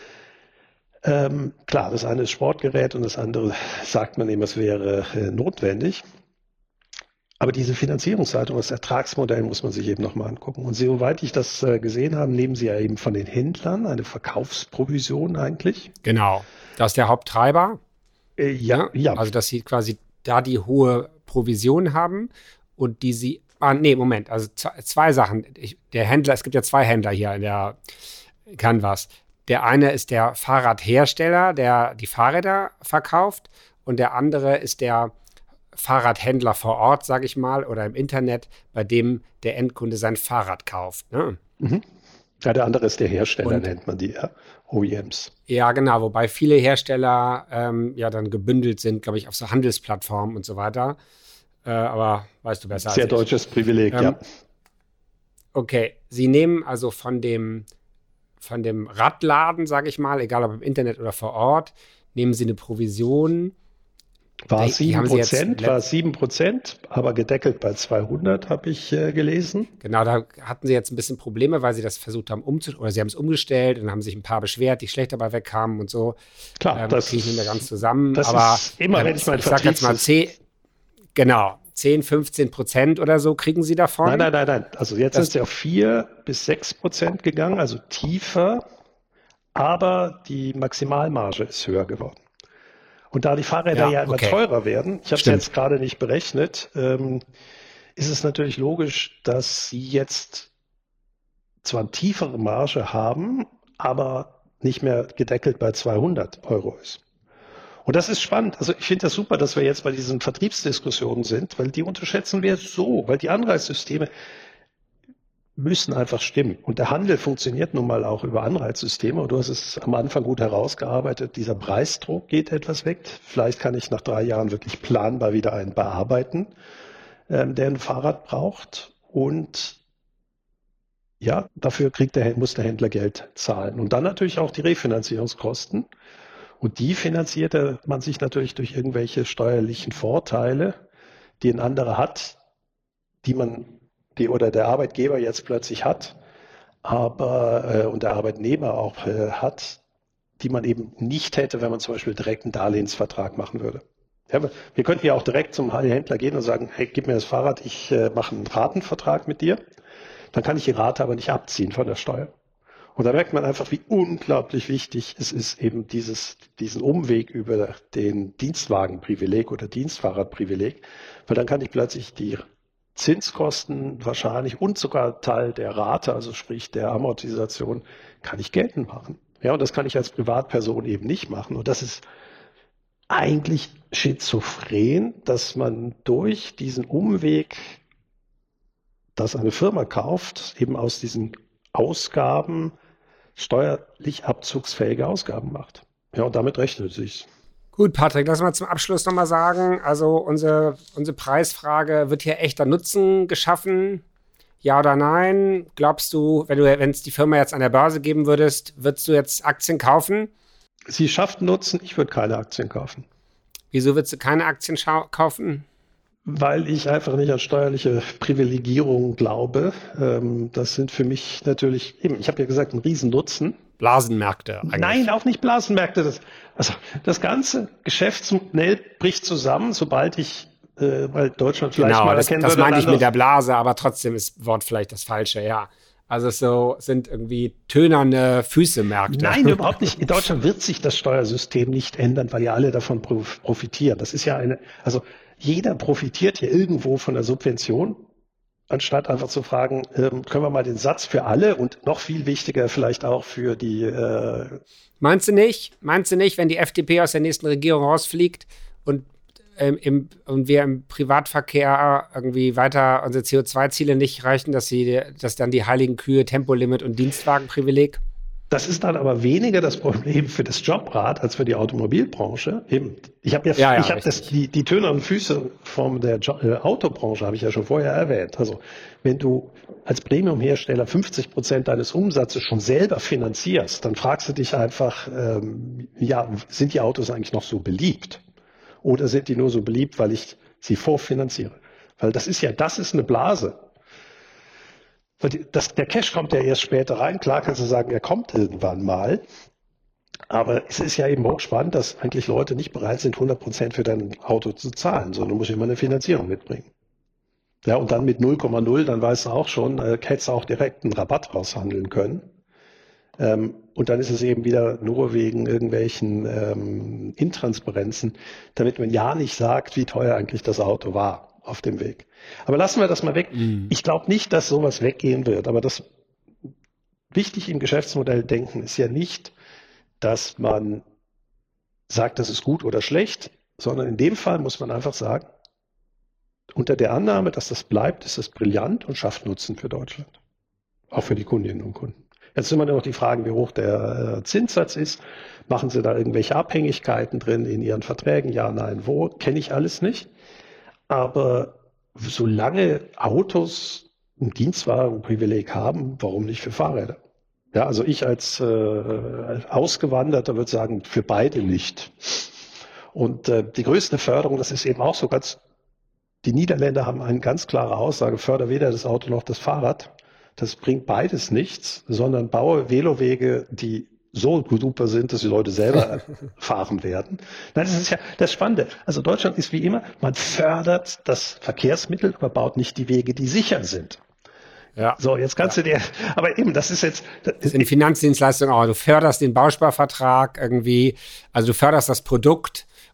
Ähm, klar, das eine ist Sportgerät und das andere sagt man eben, es wäre äh, notwendig. Aber diese Finanzierungsseite und das Ertragsmodell muss man sich eben nochmal angucken. Und soweit ich das äh, gesehen habe, nehmen Sie ja eben von den Händlern eine Verkaufsprovision eigentlich. Genau, das ist der Haupttreiber. Äh, ja, ja. Also, dass Sie quasi da die hohe Provision haben und die Sie, ah, nee, Moment, also zwei, zwei Sachen. Ich, der Händler, es gibt ja zwei Händler hier in der Canvas. Der eine ist der Fahrradhersteller, der die Fahrräder verkauft, und der andere ist der Fahrradhändler vor Ort, sage ich mal, oder im Internet, bei dem der Endkunde sein Fahrrad kauft. Ne? Mhm. Ja, der andere ist der Hersteller, Und, nennt man die, ja? O E Ms. Ja, genau, wobei viele Hersteller ähm, ja dann gebündelt sind, glaube ich, auf so Handelsplattformen und so weiter. Äh, aber weißt du besser Sehr als ich. deutsches Privileg, ähm, ja. Okay, Sie nehmen also von dem, von dem Radladen, sage ich mal, egal ob im Internet oder vor Ort, nehmen Sie eine Provision. War Die- die sieben haben Sie jetzt Prozent, letzt- war sieben Prozent, aber gedeckelt bei zweihundert, habe ich äh, gelesen. Genau, da hatten Sie jetzt ein bisschen Probleme, weil Sie das versucht haben umzustellen, oder Sie haben es umgestellt und dann haben sich ein paar beschwert, die schlecht dabei wegkamen und so. Klar, ähm, das kriege ich nicht mehr ganz zusammen. das aber ist immer, wenn ich mein ich sag jetzt mal Vertriebssys- zehn, genau, zehn, fünfzehn Prozent oder so kriegen Sie davon. Nein, nein, nein, nein. Also jetzt Das- sind sie auf vier bis sechs Prozent gegangen, also tiefer, aber die Maximalmarge ist höher geworden. Und da die Fahrräder ja, ja immer okay. teurer werden, ich habe es jetzt gerade nicht berechnet, ähm, ist es natürlich logisch, dass sie jetzt zwar eine tiefere Marge haben, aber nicht mehr gedeckelt bei zweihundert Euro ist. Und das ist spannend. Also ich finde das super, dass wir jetzt bei diesen Vertriebsdiskussionen sind, weil die unterschätzen wir so, weil die Anreizsysteme müssen einfach stimmen. Und der Handel funktioniert nun mal auch über Anreizsysteme. Und du hast es am Anfang gut herausgearbeitet. Dieser Preisdruck geht etwas weg. Vielleicht kann ich nach drei Jahren wirklich planbar wieder einen bearbeiten, ähm, der ein Fahrrad braucht. Und ja, dafür kriegt der, muss der Händler Geld zahlen. Und dann natürlich auch die Refinanzierungskosten. Und die finanzierte man sich natürlich durch irgendwelche steuerlichen Vorteile, die ein anderer hat, die man die oder der Arbeitgeber jetzt plötzlich hat, aber äh, und der Arbeitnehmer auch äh, hat, die man eben nicht hätte, wenn man zum Beispiel direkt einen Darlehensvertrag machen würde. Ja, wir könnten ja auch direkt zum Händler gehen und sagen, hey, gib mir das Fahrrad, ich äh, mache einen Ratenvertrag mit dir. Dann kann ich die Rate aber nicht abziehen von der Steuer. Und da merkt man einfach, wie unglaublich wichtig es ist, eben dieses, diesen Umweg über den Dienstwagenprivileg oder Dienstfahrradprivileg, weil dann kann ich plötzlich die Zinskosten wahrscheinlich und sogar Teil der Rate, also sprich der Amortisation, kann ich geltend machen. Ja, und das kann ich als Privatperson eben nicht machen. Und das ist eigentlich schizophren, dass man durch diesen Umweg, dass eine Firma kauft, eben aus diesen Ausgaben steuerlich abzugsfähige Ausgaben macht. Ja, und damit rechnet es sich. Gut, Patrick, lass mal zum Abschluss nochmal sagen, also unsere, unsere Preisfrage, wird hier echter Nutzen geschaffen? Ja oder nein? Glaubst du, wenn du, wenn es die Firma jetzt an der Börse geben würdest, würdest du jetzt Aktien kaufen? Sie schafft Nutzen, ich würde keine Aktien kaufen. Wieso würdest du keine Aktien kaufen? Weil ich einfach nicht an steuerliche Privilegierung glaube. Ähm, das sind für mich natürlich, eben, ich habe ja gesagt, ein Riesennutzen. Blasenmärkte eigentlich. Nein, auch nicht Blasenmärkte. Das, also das ganze Geschäftsmodell bricht zusammen, sobald ich, äh, weil Deutschland vielleicht genau, mal das, erkennen das würde. Das meinte ich mit der Blase, aber trotzdem ist Wort vielleicht das Falsche, ja. Also so sind irgendwie tönerne Füße-Märkte. Nein, überhaupt nicht. In Deutschland wird sich das Steuersystem nicht ändern, weil ja alle davon profitieren. Das ist ja eine, also jeder profitiert hier irgendwo von der Subvention, anstatt einfach zu fragen, ähm, können wir mal den Satz für alle und noch viel wichtiger vielleicht auch für die... Äh Meinst du nicht? Meinst du nicht, wenn die F D P aus der nächsten Regierung rausfliegt und, ähm, im, und wir im Privatverkehr irgendwie weiter unsere C O zwei Ziele nicht erreichen, dass, sie, dass dann die heiligen Kühe Tempolimit und Dienstwagenprivileg? Das ist dann aber weniger das Problem für das Jobrad als für die Automobilbranche. Eben, ich habe ja, ja, ja ich habe das die die töneren Füße von der jo- äh, Autobranche habe ich ja schon vorher erwähnt. Also wenn du als Premiumhersteller fünfzig Prozent deines Umsatzes schon selber finanzierst, dann fragst du dich einfach, ähm, ja, sind die Autos eigentlich noch so beliebt? Oder sind die nur so beliebt, weil ich sie vorfinanziere? Weil das ist ja, das ist eine Blase. Das, der Cash kommt ja erst später rein. Klar kannst du sagen, er kommt irgendwann mal. Aber es ist ja eben auch spannend, dass eigentlich Leute nicht bereit sind, hundert Prozent für dein Auto zu zahlen, sondern du musst immer eine Finanzierung mitbringen. Ja, und dann mit null Komma null, dann weißt du auch schon, äh, hättest du auch direkt einen Rabatt raushandeln können. Ähm, und dann ist es eben wieder nur wegen irgendwelchen ähm, Intransparenzen, damit man ja nicht sagt, wie teuer eigentlich das Auto war auf dem Weg. Aber lassen wir das mal weg. Mhm. Ich glaube nicht, dass sowas weggehen wird. Aber das wichtig im Geschäftsmodell denken ist ja nicht, dass man sagt, das ist gut oder schlecht, sondern in dem Fall muss man einfach sagen, unter der Annahme, dass das bleibt, ist das brillant und schafft Nutzen für Deutschland. Auch für die Kundinnen und Kunden. Jetzt sind immer noch die Fragen, wie hoch der Zinssatz ist. Machen Sie da irgendwelche Abhängigkeiten drin in Ihren Verträgen? Ja, nein, wo? Kenne ich alles nicht. Aber solange Autos ein Dienstwagenprivileg haben, warum nicht für Fahrräder? Ja, also ich als, äh, als Ausgewanderter würde sagen, für beide nicht. Und äh, die größte Förderung, das ist eben auch so ganz, die Niederländer haben eine ganz klare Aussage, förder weder das Auto noch das Fahrrad. Das bringt beides nichts, sondern baue Velowege, die so super sind, dass die Leute selber fahren werden. Nein, das ist ja das Spannende. Also Deutschland ist wie immer, man fördert das Verkehrsmittel, aber baut nicht die Wege, die sicher sind. Ja. So, jetzt kannst ja. du dir, aber eben, das ist jetzt. Das ist in Finanzdienstleistungen auch. Du förderst den Bausparvertrag irgendwie, also du förderst das Produkt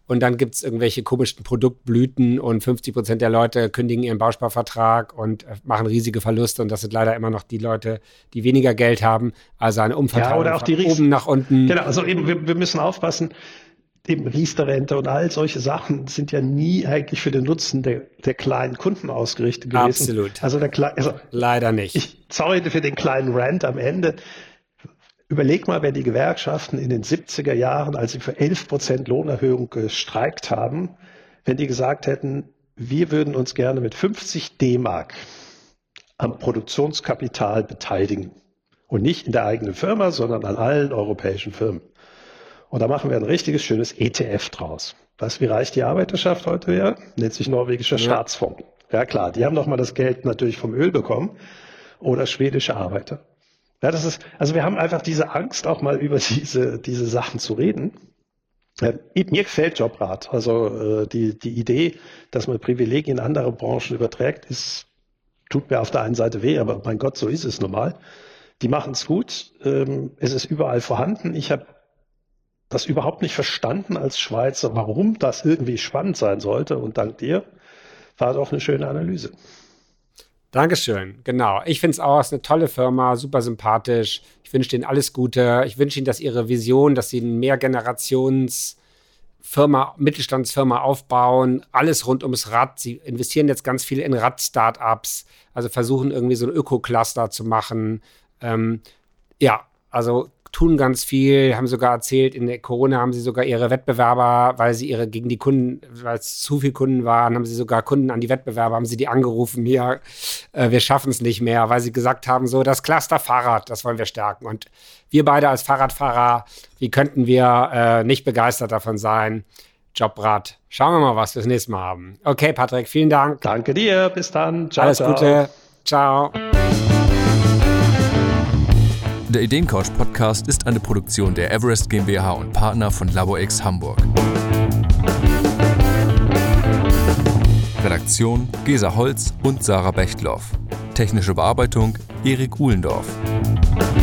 und dann gibt es irgendwelche komischen Produktblüten und fünfzig Prozent der Leute kündigen ihren Bausparvertrag und machen riesige Verluste und das sind leider immer noch die Leute, die weniger Geld haben, also eine Umverteilung ja, oder auch die von oben nach unten. Genau, also eben, wir, wir müssen aufpassen, eben Riester-Rente und all solche Sachen sind ja nie eigentlich für den Nutzen der, der kleinen Kunden ausgerichtet gewesen. Absolut. Also, der Kle- also leider nicht. Ich, sorry für den kleinen Rant am Ende. Überleg mal, wenn die Gewerkschaften in den siebziger Jahren, als sie für elf Prozent Lohnerhöhung gestreikt haben, wenn die gesagt hätten, wir würden uns gerne mit fünfzig D-Mark am Produktionskapital beteiligen. Und nicht in der eigenen Firma, sondern an allen europäischen Firmen. Und da machen wir ein richtiges, schönes E T F draus. Weißt du, wie reich die Arbeiterschaft heute wäre? Nennt sich norwegischer ja. Staatsfonds. Ja klar, die haben doch mal das Geld natürlich vom Öl bekommen. Oder schwedische Arbeiter. Ja, das ist, also wir haben einfach diese Angst, auch mal über diese, diese Sachen zu reden. Äh, mir gefällt Jobrat. Also äh, die, die Idee, dass man Privilegien in andere Branchen überträgt, ist, tut mir auf der einen Seite weh, aber mein Gott, so ist es normal. Die machen es gut. Ähm, es ist überall vorhanden. Ich habe das überhaupt nicht verstanden als Schweizer, warum das irgendwie spannend sein sollte. Und dank dir war es auch eine schöne Analyse. Dankeschön, genau. Ich finde es auch, es ist eine tolle Firma, super sympathisch. Ich wünsche denen alles Gute. Ich wünsche ihnen, dass ihre Vision, dass sie eine Mehrgenerationsfirma, Mittelstandsfirma aufbauen, alles rund ums Rad. Sie investieren jetzt ganz viel in Rad-Startups, also versuchen irgendwie so ein Öko-Cluster zu machen. Ähm, ja, also tun ganz viel, haben sogar erzählt, in der Corona haben sie sogar ihre Wettbewerber, weil sie ihre gegen die Kunden, weil es zu viele Kunden waren, haben sie sogar Kunden an die Wettbewerber, haben sie die angerufen, hier, äh, wir schaffen es nicht mehr, weil sie gesagt haben, so das Cluster Fahrrad, das wollen wir stärken. Und wir beide als Fahrradfahrer, wie könnten wir äh, nicht begeistert davon sein? Jobrat. Schauen wir mal, was wir das nächste Mal haben. Okay, Patrick, vielen Dank. Danke dir, bis dann. Ciao, Alles ciao. Gute. Ciao. Der Ideencouch-Podcast ist eine Produktion der Everest GmbH und Partner von LaborX Hamburg. Redaktion Gesa Holz und Sarah Bechtloff. Technische Bearbeitung Erik Uhlendorf.